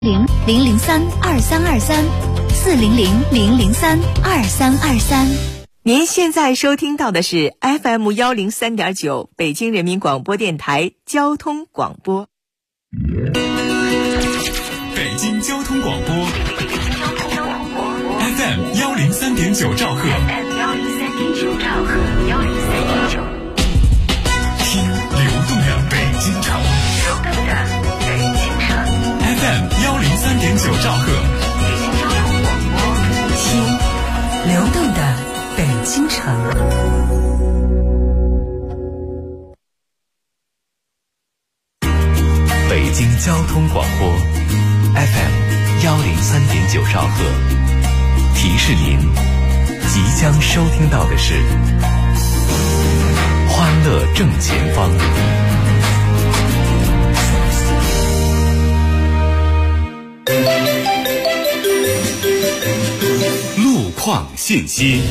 00323234000032323。 您现在收听到的是 FM103.9 北京人民广播电台交通广播。 北京交通广播 FM103.9 兆赫，听流动的北京城FM103.9 兆赫， 听流动的北京城。 北京交通广播 FM103.9 兆赫，提示您即将收听到的是欢乐正前方。路况信息。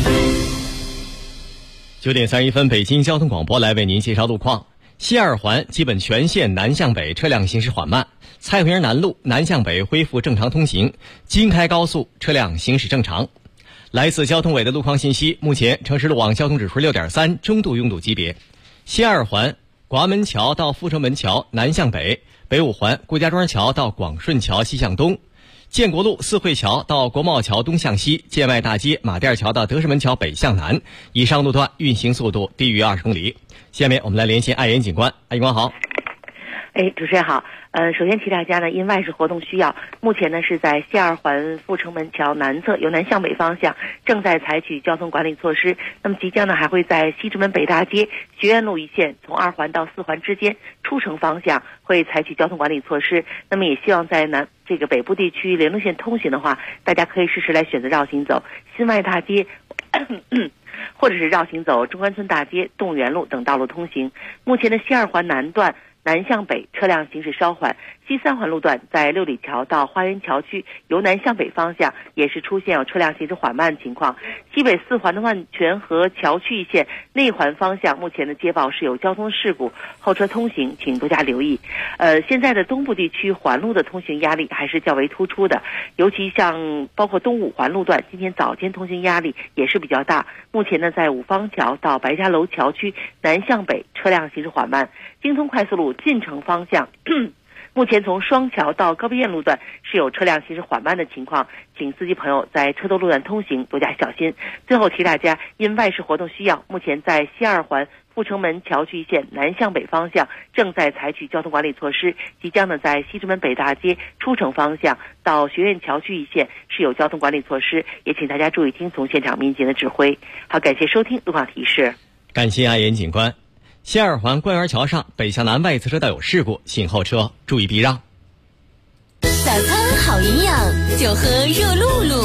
9点31分，北京交通广播来为您介绍路况。西二环基本全线南向北车辆行驶缓慢，蔡胡营南路南向北恢复正常通行，京开高速车辆行驶正常。来自交通委的路况信息，目前城市路网交通指数 6.3 中度拥堵级别。西二环广安门桥到阜成门桥南向北，北五环顾家庄桥到广顺桥西向东，建国路四惠桥到国贸桥东向西，建外大街马甸桥到德胜门桥北向南，以上路段运行速度低于20公里。下面我们来连线爱言警官，爱警官好。 主持人好。首先提大家呢，因外事活动需要，目前呢是在西二环阜成门桥南侧由南向北方向正在采取交通管理措施。那么即将呢还会在西直门北大街学院路一线从2环到4环之间出城方向会采取交通管理措施。那么也希望在这个北部地区联络线通行的话，大家可以试试来选择绕行走新外大街或者是绕行走中关村大街、动物园路等道路通行。目前的西二环南段南向北车辆行驶稍缓，西3环路段在六里桥到花园桥区由南向北方向也是出现有车辆行驶缓慢情况。西北4环的万泉河桥区一线内环方向目前的接报是有交通事故，后车通行请多加留意。现在的东部地区环路的通行压力还是较为突出的，尤其像包括东5环路段今天早间通行压力也是比较大。目前呢在五方桥到白家楼桥区南向北车辆行驶缓慢，京通快速路进城方向目前从双桥到高碑堰路段是有车辆行驶缓慢的情况，请司机朋友在车头路段通行多加小心。最后提大家，因外事活动需要，目前在西二环阜成门桥区一线南向北方向正在采取交通管理措施，即将呢在西直门北大街出城方向到学院桥区一线是有交通管理措施，也请大家注意听从现场民警的指挥。好，感谢收听路况提示。 感谢爱言警官。西二环官园桥上北向南外侧车道有事故，请后车注意避让。 早餐好营养，就喝热露露。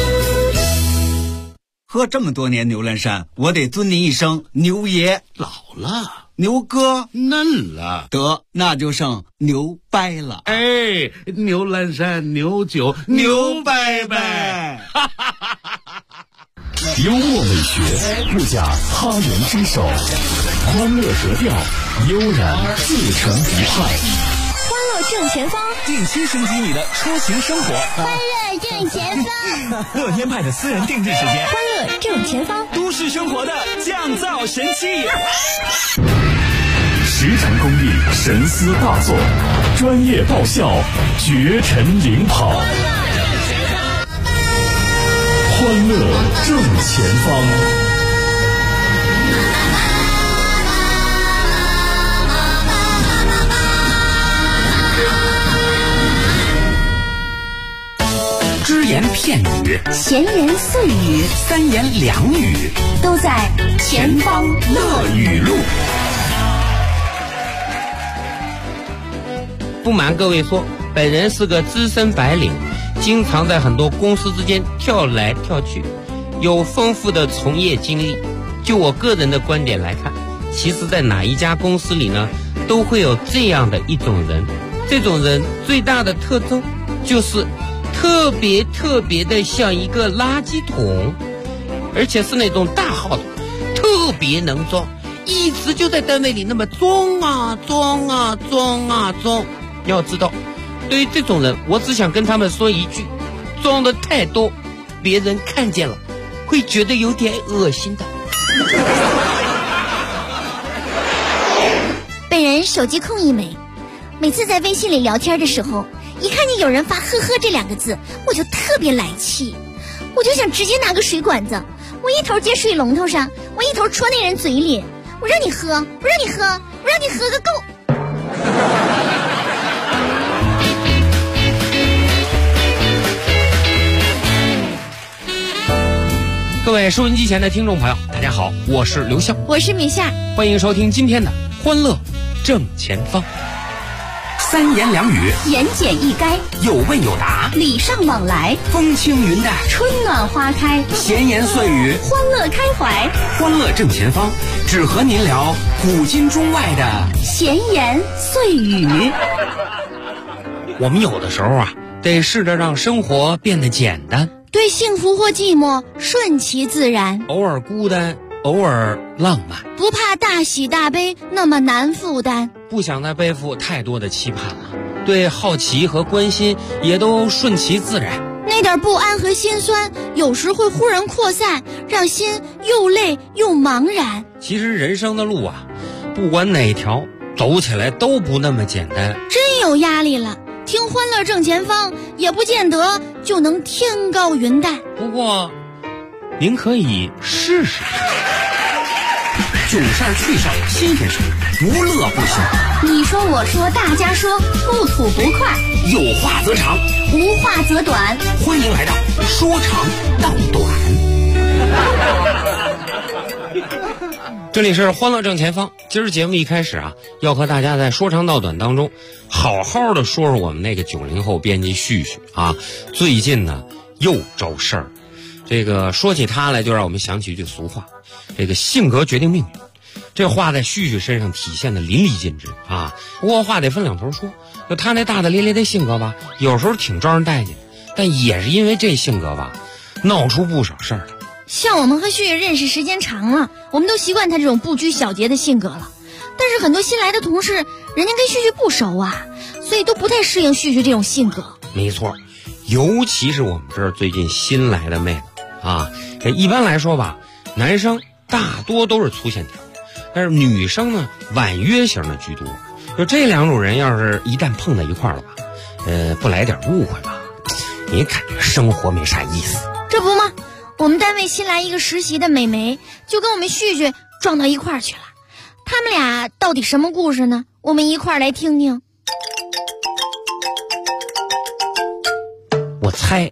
喝这么多年牛栏山，我得尊您一声牛爷。 老了， 牛哥嫩了， 得那就剩牛掰了。 哎，牛栏山牛酒牛掰掰。 幽默美学，不假他人之手，欢乐格调，悠然自成一派。 欢乐正前方， 定期升级你的出行生活。 欢乐正前方， 乐天派的私人定制时间。 欢乐正前方， 都市生活的降噪神器。实战功力，神思大作，专业爆笑，绝尘领跑。欢乐正前方。只言片语， 闲言碎语， 三言两语， 都在前方乐语录。 不瞒各位说，本人是个资深白领，经常在很多公司之间跳来跳去，有丰富的从业经历。就我个人的观点来看，其实在哪一家公司里呢，都会有这样的一种人。这种人最大的特征就是特别的像一个垃圾桶，而且是那种大号的，特别能装，一直就在单位里那么装啊装啊装啊装。要知道， 对于这种人，我只想跟他们说一句：装的太多，别人看见了会觉得有点恶心的。 本人手机控一枚，每次在微信里聊天的时候，一看见有人发呵呵这2个字，我就特别来气，我就想直接拿个水管子，我一头接水龙头上，我一头戳那人嘴里，我让你喝，我让你喝，我让你喝个够。 各位收音机前的听众朋友，大家好，我是刘笑， 我是米夏， 欢迎收听今天的欢乐正前方。 三言两语， 言简意赅， 有问有答， 礼尚往来， 风轻云淡， 春暖花开， 闲言碎语， 欢乐开怀。 欢乐正前方，只和您聊古今中外的闲言碎语。 我们有的时候啊，得试着让生活变得简单， 对幸福或寂寞顺其自然， 偶尔孤单，偶尔浪漫， 不怕大喜大悲那么难负担， 不想再背负太多的期盼了，对好奇和关心也都顺其自然。 那点不安和心酸有时会忽然扩散，让心又累又茫然。 其实人生的路啊，不管哪条走起来都不那么简单， 真有压力了，听欢乐正前方也不见得就能天高云淡。 不过您可以试试囧事儿趣事儿新鲜事儿，无乐不休。 你说我说大家说，不吐不快， 有话则长， 无话则短。 欢迎来到说长道短。 这里是欢乐正前方。今儿节目一开始啊，要和大家在说长道短当中好好的说说我们那个90后编辑旭旭啊，最近呢又招事儿。这个说起他来，就让我们想起一句俗话，这个性格决定命运。这话在旭旭身上体现的淋漓尽致啊。不过话得分两头说，就他那大大咧咧的性格吧，有时候挺招人待见，但也是因为这性格吧，闹出不少事儿来。 像我们和旭旭认识时间长了，我们都习惯他这种不拘小节的性格了。但是很多新来的同事，人家跟旭旭不熟啊，所以都不太适应旭旭这种性格。 没错，尤其是我们这儿最近新来的妹子啊，这一般来说吧，男生大多都是粗线条，但是女生呢婉约型的居多。就这两种人要是一旦碰在一块儿了吧，不来点误会吧，你感觉生活没啥意思。 这不吗？我们单位新来一个实习的美眉，就跟我们旭旭撞到一块儿去了。他们俩到底什么故事呢？我们一块儿来听听。 我猜。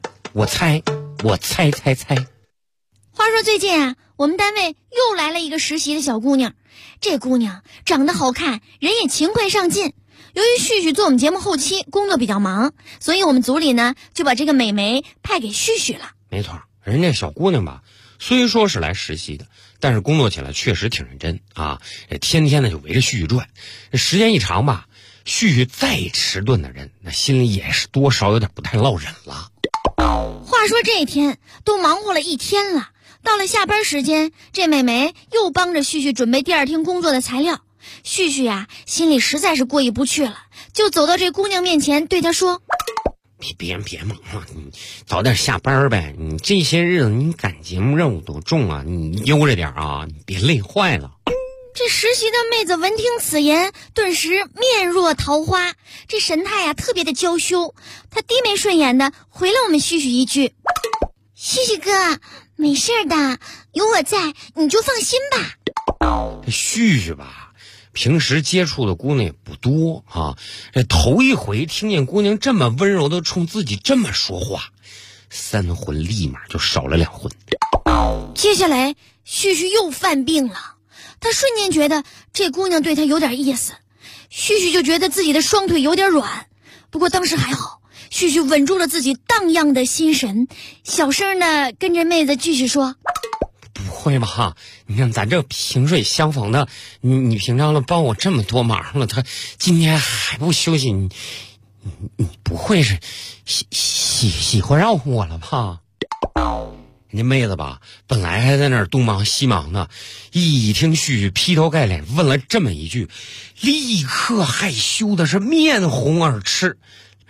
话说最近啊，我们单位又来了一个实习的小姑娘。这姑娘长得好看，人也勤快上进。由于旭旭做我们节目后期工作比较忙，所以我们组里呢就把这个美眉派给旭旭了。 没错，人家小姑娘吧，虽说是来实习的，但是工作起来确实挺认真啊，天天的就围着旭旭转。时间一长吧，旭旭再迟钝的人，那心里也是多少有点不太落忍了。 话说这一天都忙活了一天了，到了下班时间，这美眉又帮着旭旭准备第二天工作的材料。旭旭呀，心里实在是过意不去了，就走到这姑娘面前对她说： 别忙了，你早点下班呗，你这些日子你赶节目任务多重啊，你悠着点啊，你别累坏了。 这实习的妹子闻听此言，顿时面若桃花，这神态呀特别的娇羞。她低眉顺眼的回了我们旭旭一句：旭旭哥，没事的，有我在，你就放心吧。 这旭旭吧，平时接触的姑娘也不多啊，这头一回听见姑娘这么温柔的冲自己这么说话，三魂立马就少了2魂。 接下来旭旭又犯病了，他瞬间觉得这姑娘对他有点意思，旭旭就觉得自己的双腿有点软。不过当时还好，旭旭稳住了自己荡漾的心神，小声的跟着妹子继续说： 不会吧，你看咱这萍水相逢的，你平常了帮我这么多忙了，他今天还不休息，你不会是喜欢上我了吧？人家妹子吧，本来还在那儿东忙西忙的，一听旭旭劈头盖脸问了这么一句，立刻害羞的是面红耳赤。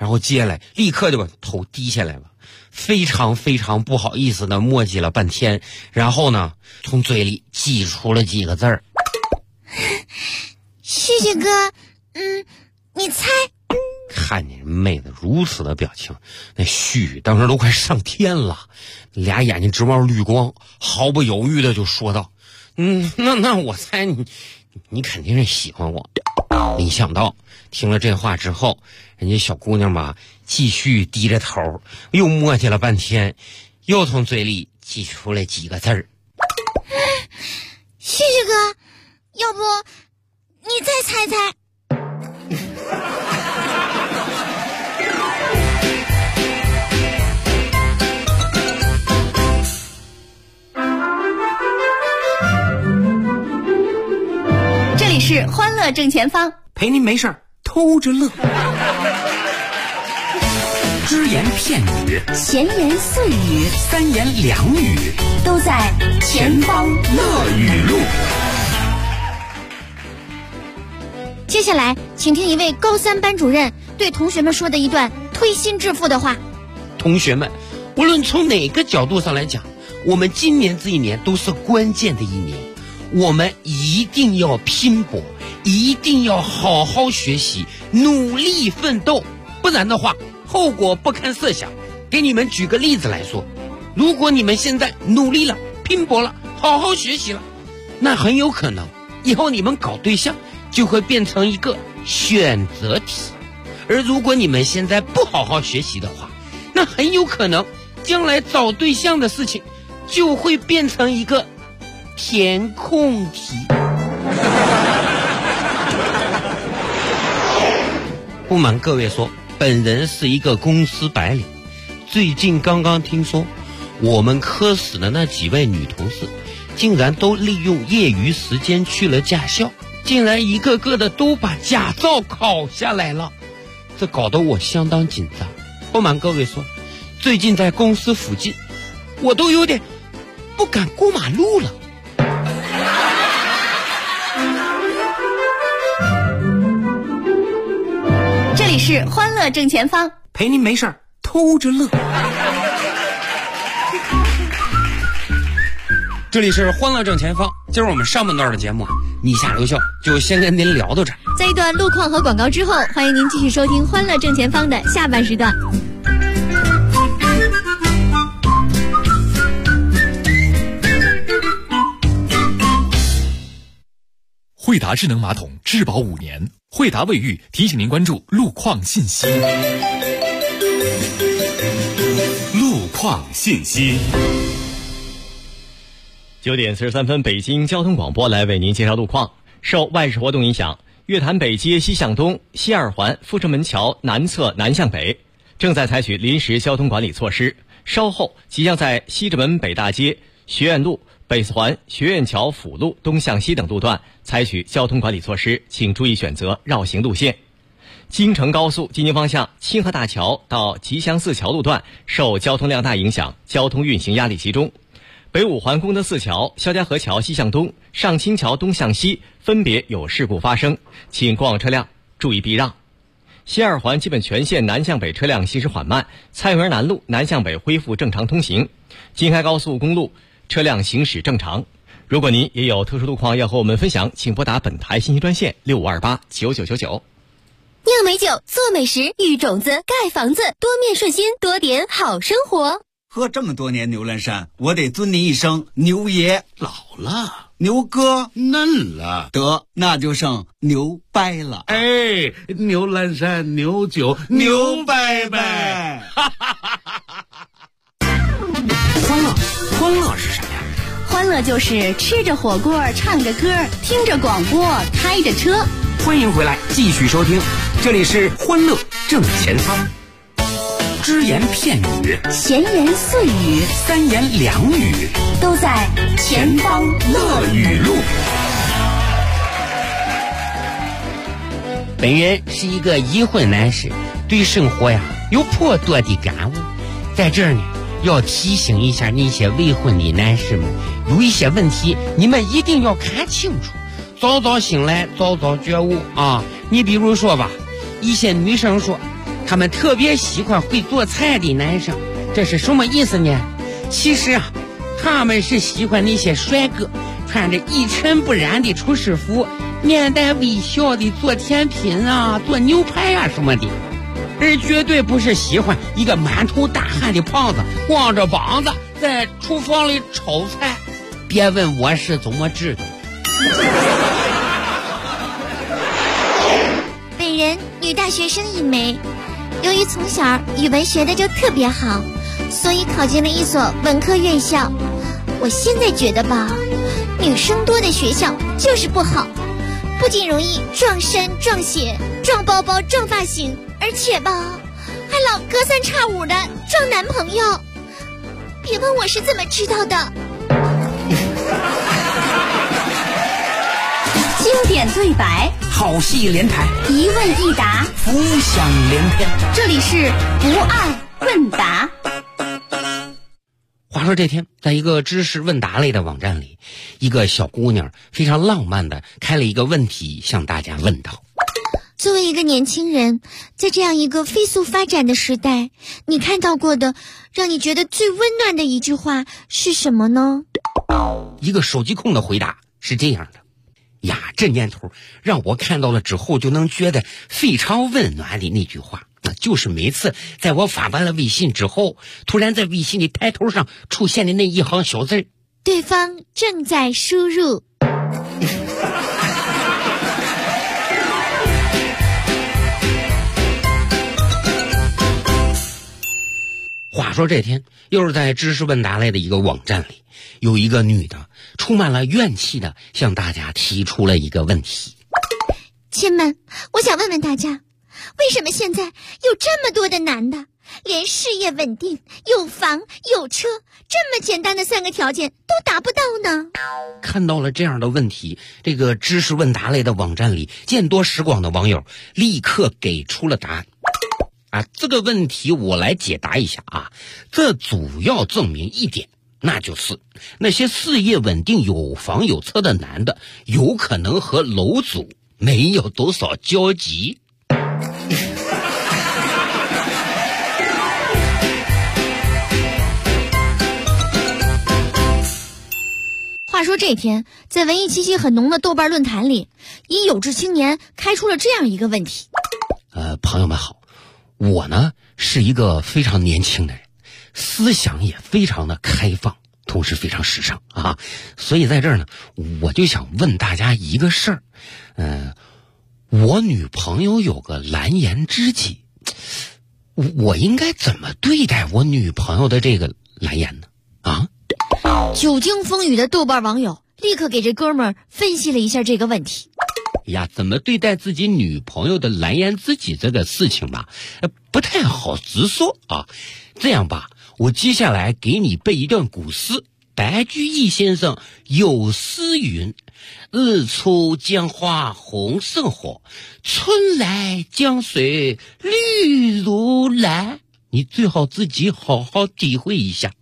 然后接下来立刻就把头低下来了，非常非常不好意思的磨叽了半天，然后呢从嘴里挤出了几个字儿。 旭旭哥，你猜？ 看见妹子如此的表情，那旭当时都快上天了，俩眼睛直冒绿光，毫不犹豫的就说道：那我猜你肯定是喜欢我。没想到听了这话之后，人家小姑娘吧继续低着头，又磨叽了半天，又从嘴里挤出来几个字儿。 旭旭哥，要不你再猜猜？ 这里是欢乐正前方， 陪您没事儿偷着乐。只言片语， 闲言碎语， 三言两语， 都在前方乐语录。 接下来请听一位高3班主任对同学们说的一段推心置腹的话。 同学们，无论从哪个角度上来讲，我们今年这一年都是关键的一年，我们一定要拼搏，一定要好好学习，努力奋斗，不然的话后果不堪设想。给你们举个例子来说，如果你们现在努力了，拼搏了，好好学习了，那很有可能以后你们搞对象就会变成一个选择题。而如果你们现在不好好学习的话，那很有可能将来找对象的事情就会变成一个填空题。不瞒各位说，本人是一个公司白领，最近刚刚听说我们科室的那几位女同事竟然都利用业余时间去了驾校，竟然一个个的都把驾照考下来了，这搞得我相当紧张。不瞒各位说，最近在公司附近我都有点不敢过马路了。 这里是欢乐正前方， 陪您没事儿偷着乐。这里是欢乐正前方，今儿我们上半段的节目你下留校就先跟您聊到这儿。 在一段路况和广告之后，欢迎您继续收听欢乐正前方的下半时段。 惠达智能马桶质保5年，惠达卫浴提醒您关注路况信息。路况信息。 9点43分，北京交通广播来为您介绍路况。受外事活动影响，月坛北街西向东、西二环阜成门桥南侧南向北正在采取临时交通管理措施，稍后即将在西直门北大街、学院路、北四环、学院桥辅路东向西等路段采取交通管理措施，请注意选择绕行路线。京承高速进京方向清河大桥到吉祥寺桥路段受交通量大影响，交通运行压力集中。北五环功德寺桥、肖家河桥西向东、上清桥东向西分别有事故发生，请过往车辆注意避让。西二环基本全线南向北车辆行驶缓慢，菜园南路南向北恢复正常通行。京开高速公路车辆行驶正常。如果您也有特殊路况要和我们分享，请拨打本台信息专线65289999。 酿美酒，做美食，育种子，盖房子，多面顺心，多点好生活。 喝这么多年牛栏山，我得尊您一声牛爷。 老了， 牛哥嫩了， 得那就剩牛掰了。 哎，牛栏山牛酒牛掰掰。 欢乐是什么呀？ 欢乐就是吃着火锅，唱着歌，听着广播，开着车。 欢迎回来，继续收听，这里是欢乐正前方。只言片语， 闲言碎语， 三言两语， 都在前方乐语录。 本人是一个已婚男士，对生活呀有颇多的感悟，在这儿呢要提醒一下那些未婚的男士们，有一些问题你们一定要看清楚，早早醒来，早早觉悟啊！你比如说吧，一些女生说他们特别喜欢会做菜的男生，这是什么意思呢？其实啊，他们是喜欢那些帅哥穿着一尘不染的厨师服，面带微笑的做甜品啊，做牛排啊什么的，而绝对不是喜欢一个满头大汗的胖子光着膀子在厨房里炒菜。别问我是怎么知道。 本人女大学生一枚，由于从小语文学的就特别好，所以考进了一所文科院校。我现在觉得吧，女生多的学校就是不好，不仅容易撞衫撞鞋撞包包撞发型，而且吧还老隔三差五的撞男朋友。别问我是怎么知道的。 经典对白， 好戏连台， 一问一答， 浮想联翩。 这里是不爱问答。 话说这天，在一个知识问答类的网站里，一个小姑娘非常浪漫的开了一个问题向大家问道： 作为一个年轻人，在这样一个飞速发展的时代，你看到过的让你觉得最温暖的一句话是什么呢？ 一个手机控的回答是这样的：呀，这年头让我看到了之后就能觉得非常温暖的那句话，那就是每次在我发完了微信之后，突然在微信的抬头上出现的那一行小字： 对方正在输入。 话说这天，又是在知识问答类的一个网站里，有一个女的充满了怨气的向大家提出了一个问题： 亲们，我想问问大家，为什么现在有这么多的男的连事业稳定、有房有车这么简单的3个条件都达不到呢？ 看到了这样的问题，这个知识问答类的网站里见多识广的网友立刻给出了答案。这个问题我来解答一下啊。这主要证明一点，那就是那些事业稳定、有房有车的男的，有可能和楼主没有多少交集。 话说这天，在文艺气息很浓的豆瓣论坛里，一有志青年开出了这样一个问题： 朋友们好，我呢是一个非常年轻的人，思想也非常的开放，同时非常时尚啊，所以在这儿呢，我就想问大家一个事儿。我女朋友有个蓝颜知己，我应该怎么对待我女朋友的这个蓝颜呢？ 久经风雨的豆瓣网友立刻给这哥们儿分析了一下这个问题。 怎么对待自己女朋友的蓝颜知己这个事情吧，不太好直说啊。这样吧，我接下来给你背一段古诗。白居易先生有诗云：日出江花红胜火，春来江水绿如蓝。你最好自己好好体会一下。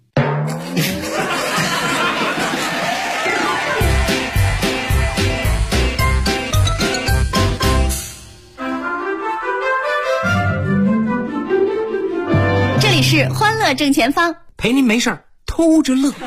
这里是欢乐正前方， 陪您没事儿偷着乐。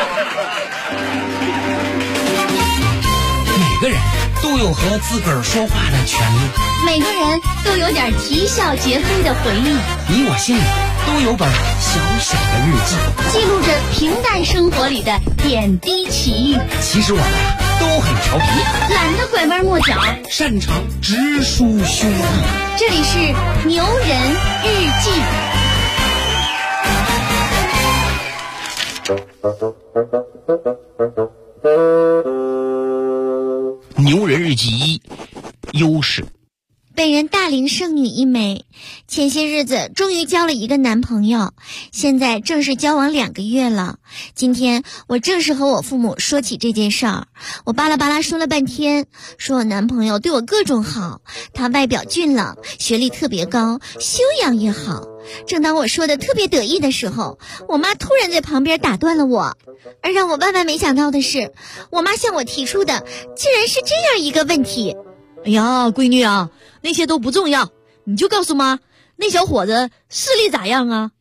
每个人都有和自个儿说话的权利， 每个人都有点啼笑皆非的回忆， 你我心里都有本小小的日记， 记录着平淡生活里的点滴奇遇。 其实我们都很调皮， 懒得拐弯抹角， 擅长直抒胸臆。 这里是牛人日记。 牛人日记1，优势。 本人大龄剩女一枚，前些日子终于交了一个男朋友，现在正式交往2个月了。今天我正式和我父母说起这件事儿，我巴拉巴拉说了半天，说我男朋友对我各种好，他外表俊朗，学历特别高，修养也好。正当我说的特别得意的时候，我妈突然在旁边打断了我。而让我万万没想到的是，我妈向我提出的竟然是这样一个问题： 哎呀，闺女啊，那些都不重要，你就告诉妈， 那小伙子视力咋样啊？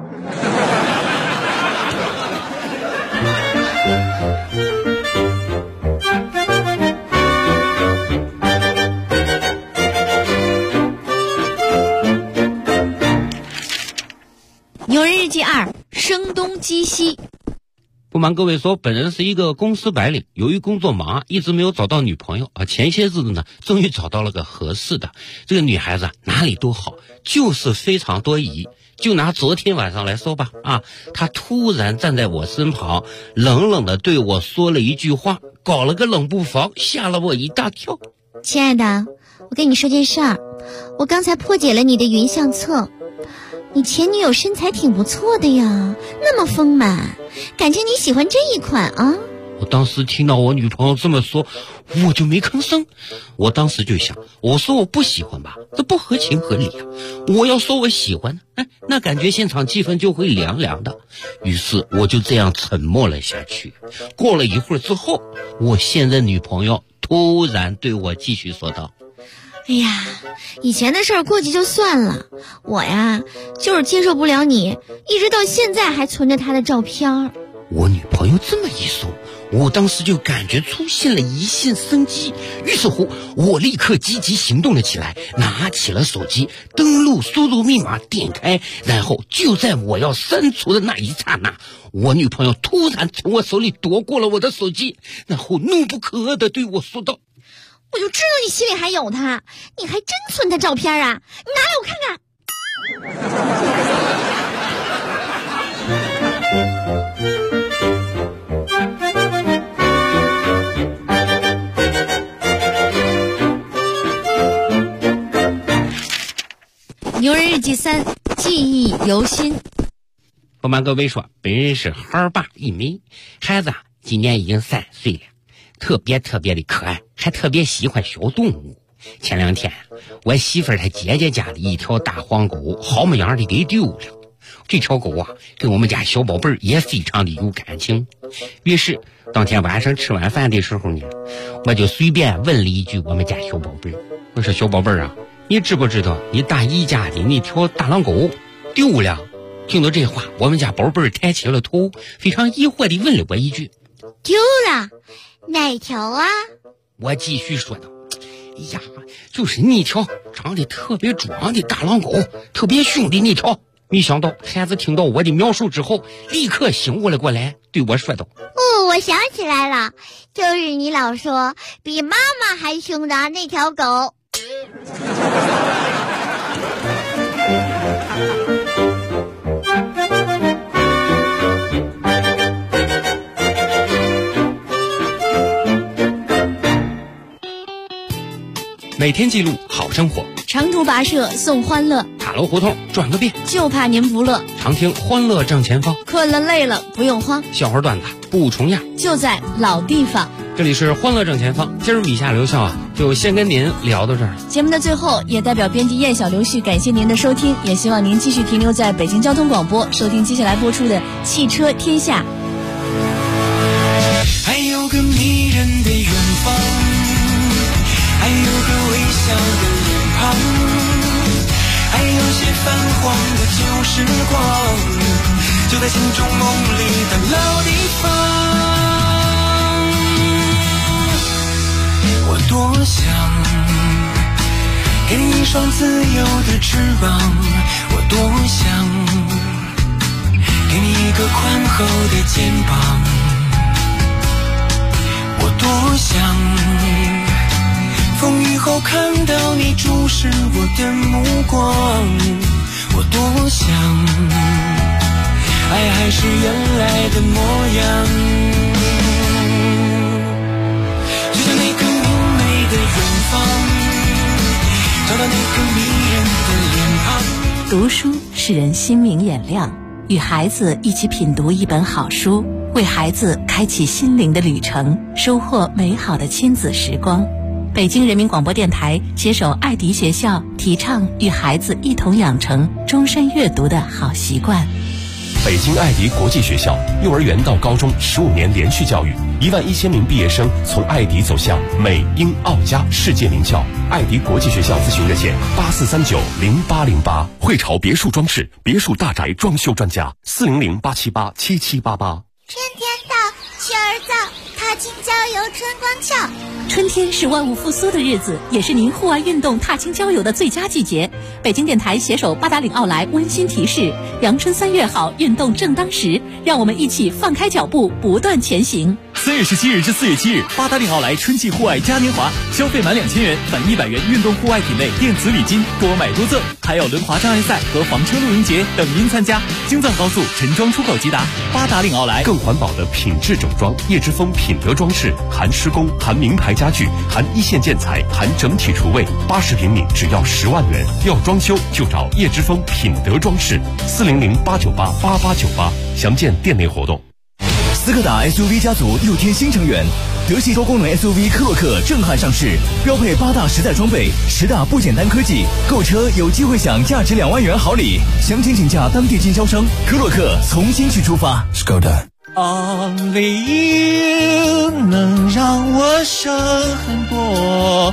牛人日记2：声东击西。 不瞒各位说，本人是一个公司白领，由于工作忙，一直没有找到女朋友啊。前些日子呢，终于找到了个合适的。这个女孩子哪里都好，就是非常多疑。就拿昨天晚上来说吧，她突然站在我身旁，冷冷的对我说了一句话，搞了个冷不防，吓了我一大跳。 亲爱的，我跟你说件事儿，我刚才破解了你的云相册。你前女友身材挺不错的呀，那么丰满，感情你喜欢这一款啊。 我当时听到我女朋友这么说，我就没吭声。我当时就想，我说我不喜欢吧，这不合情合理啊。我要说我喜欢，那感觉现场气氛就会凉凉的。于是我就这样沉默了下去。过了一会儿之后，我现任女朋友突然对我继续说道： 哎呀，以前的事儿过去就算了，我呀就是接受不了你一直到现在还存着他的照片。 我女朋友这么一说，我当时就感觉出现了一线生机，于是乎我立刻积极行动了起来，拿起了手机，登录输入密码，点开，然后就在我要删除的那一刹那，我女朋友突然从我手里夺过了我的手机，然后怒不可遏地对我说道： 我就知道你心里还有他，你还真存他照片啊，你拿来我看看。牛人日记3：记忆犹新。 不瞒各位说，本人是孩儿爸一枚，孩子今年已经3岁了，特别的可爱，还特别喜欢小动物。前2天我媳妇儿她姐姐家的一条大黄狗好么样的给丢了，这条狗跟我们家小宝贝儿也非常的有感情。于是当天晚上吃完饭的时候呢，我就随便问了一句我们家小宝贝儿，我说：小宝贝儿你知不知道你大姨家的那条大狼狗丢了？听到这话，我们家宝贝儿抬起了头，非常疑惑地问了我一句： 丢了？哪条啊？ 我继续说道：哎呀，就是那条长得特别壮的大狼狗，特别凶的那条。没想到孩子听到我的描述之后，立刻醒悟了过来，对我说道： 我想起来了，就是你老说比妈妈还凶的那条狗。 每天记录好生活， 长途跋涉送欢乐， 塔楼胡同转个遍， 就怕您不乐。 常听欢乐正前方， 困了累了不用慌， 笑话段子不重样， 就在老地方。 这里是欢乐正前方，今儿米下留校就先跟您聊到这儿。 节目的最后，也代表编辑燕小刘旭感谢您的收听，也希望您继续停留在北京交通广播，收听接下来播出的《汽车天下》。 还有个迷人的远方，还有个微笑的脸庞，还有些泛黄的旧时光，就在心中梦里的老地方。我多想给你一双自由的翅膀，我多想给你一个宽厚的肩膀，我多想风雨后看到你注视我的目光，我多想爱还是原来的模样，就像那个明媚的远方，找到那个迷人的脸庞。 读书使人心明眼亮，与孩子一起品读一本好书，为孩子开启心灵的旅程，收获美好的亲子时光。北京人民广播电台携手爱迪学校，提倡与孩子一同养成终身阅读的好习惯。 北京爱迪国际学校幼儿园到高中15年连续教育， 11000名毕业生从爱迪走向美英澳加世界名校。爱迪国际学校咨询热线84390808。汇潮别墅装饰，别墅大宅装修专家，400-878-7788。 春天到，去儿早，踏青郊游春光俏。 春天是万物复苏的日子，也是您户外运动踏青郊游的最佳季节。北京电台携手八达岭奥莱温馨提示：阳春3月好，运动正当时，让我们一起放开脚步，不断前行。 3月17日至4月7日，八达岭奥莱春季户外嘉年华，消费满2000元返100元运动户外品类电子礼金，多买多赠，还有轮滑障碍赛和房车露营节等您参加。京藏高速陈庄出口即达，八达岭奥莱。 更环保的品质整装，叶之峰品德装饰，含施工，含名牌家具，含一线建材，含整体厨卫，80平米只要10万元。要装修就找叶之峰品德装饰，400-898-8898，详见店内活动。 斯柯达 SUV 家族又添新成员，德系多功能 SUV 科洛克震撼上市，标配8大实在装备，10大不简单科技，购车有机会享价值2万元好礼。详情请假当地经销商。科洛克从新去出发。 Skoda。Only you 能让我省很多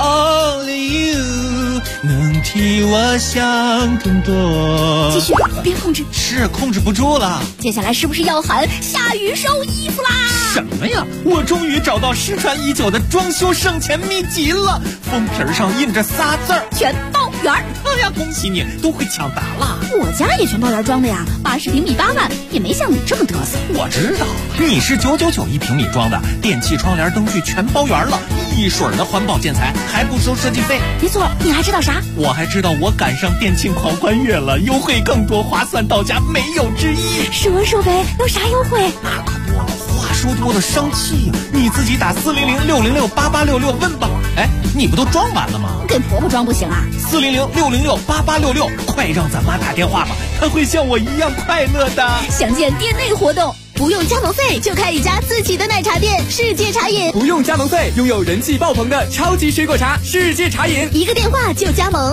，Only you 能替我想更多。 继续，别控制， 是控制不住了。 接下来是不是要喊下雨收衣服啦？ 什么呀？我终于找到失传已久的装修省钱秘籍了，封皮上印着仨字儿： 全包圆。 哎呀，恭喜你，都会抢答了。 我家也全包圆装的呀，80平米8万，也没像你这么嘚瑟。 我知道，你是999一平米装的，电器、窗帘、灯具全包圆了，一水的环保建材，还不收设计费。 没错，你还知道啥？ 我还知道我赶上电庆狂欢月了，优惠更多，划算到家，没有之一。 说说呗，有啥优惠？ 那可多了，话说多的生气呀！你自己打400-606-8866问吧。哎，你不都装完了吗？ 给婆婆装不行啊 ？400-606-8866，快让咱妈打电话吧，她会像我一样快乐的。 详见店内活动。不用加盟费就开一家自己的奶茶店，世界茶饮。 不用加盟费，拥有人气爆棚的超级水果茶，世界茶饮。 一个电话就加盟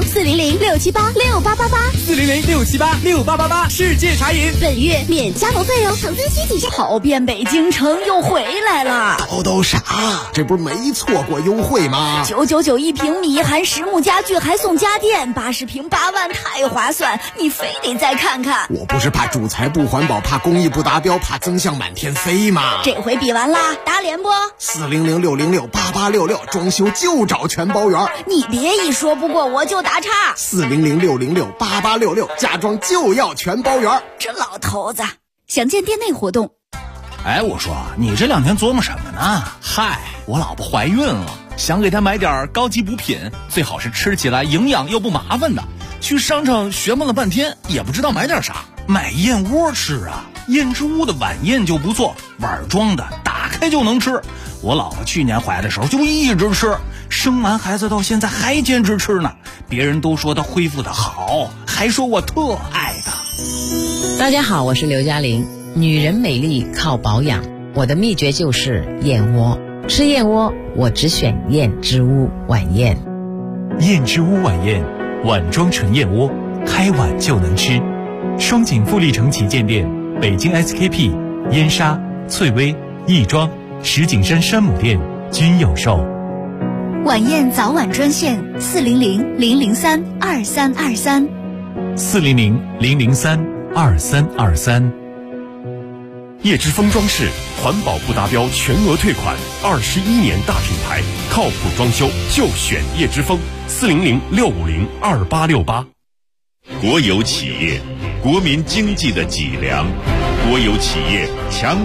，400-678-6888，400-678-6888， 世界茶饮。 本月免加盟费哦。长春西体站跑遍北京城又回来了。 都啥？这不是没错过优惠吗 ？999一平米，含实木家具还送家电，80平8万，太划算！你非得再看看。 我不是怕主材不环保，怕工艺不达标，怕增项满天飞吗？ 这回比完啦，打脸不 ？400-606-8866，装修就找全包圆。 你别一说不过我就打岔。 400-606-8866，家装就要全包圆。 这老头子，详见店内活动。 哎，我说你这2天琢磨什么呢？嗨，我老婆怀孕了，想给她买点高级补品，最好是吃起来营养又不麻烦的。去商场学问了半天，也不知道买点啥。买燕窝吃啊，燕之屋的晚宴就不错，碗装的，打开就能吃。我老婆去年怀的时候就一直吃，生完孩子到现在还坚持吃呢。别人都说她恢复的好，还说我特爱她。 大家好，我是刘嘉玲。女人美丽靠保养，我的秘诀就是燕窝。吃燕窝，我只选燕之屋晚宴。 燕之屋晚宴，碗装纯燕窝，开碗就能吃。双井富力城旗舰店、北京 SKP、燕莎、翠微、亦庄、石景山山姆店均有售。 晚宴早晚专线400-003-2323 400-003-2323。 叶之峰装饰，环保不达标全额退款，21年大品牌，靠谱装修就选叶之峰，400-650-2868。 国有企业，国民经济的脊梁，国有企业强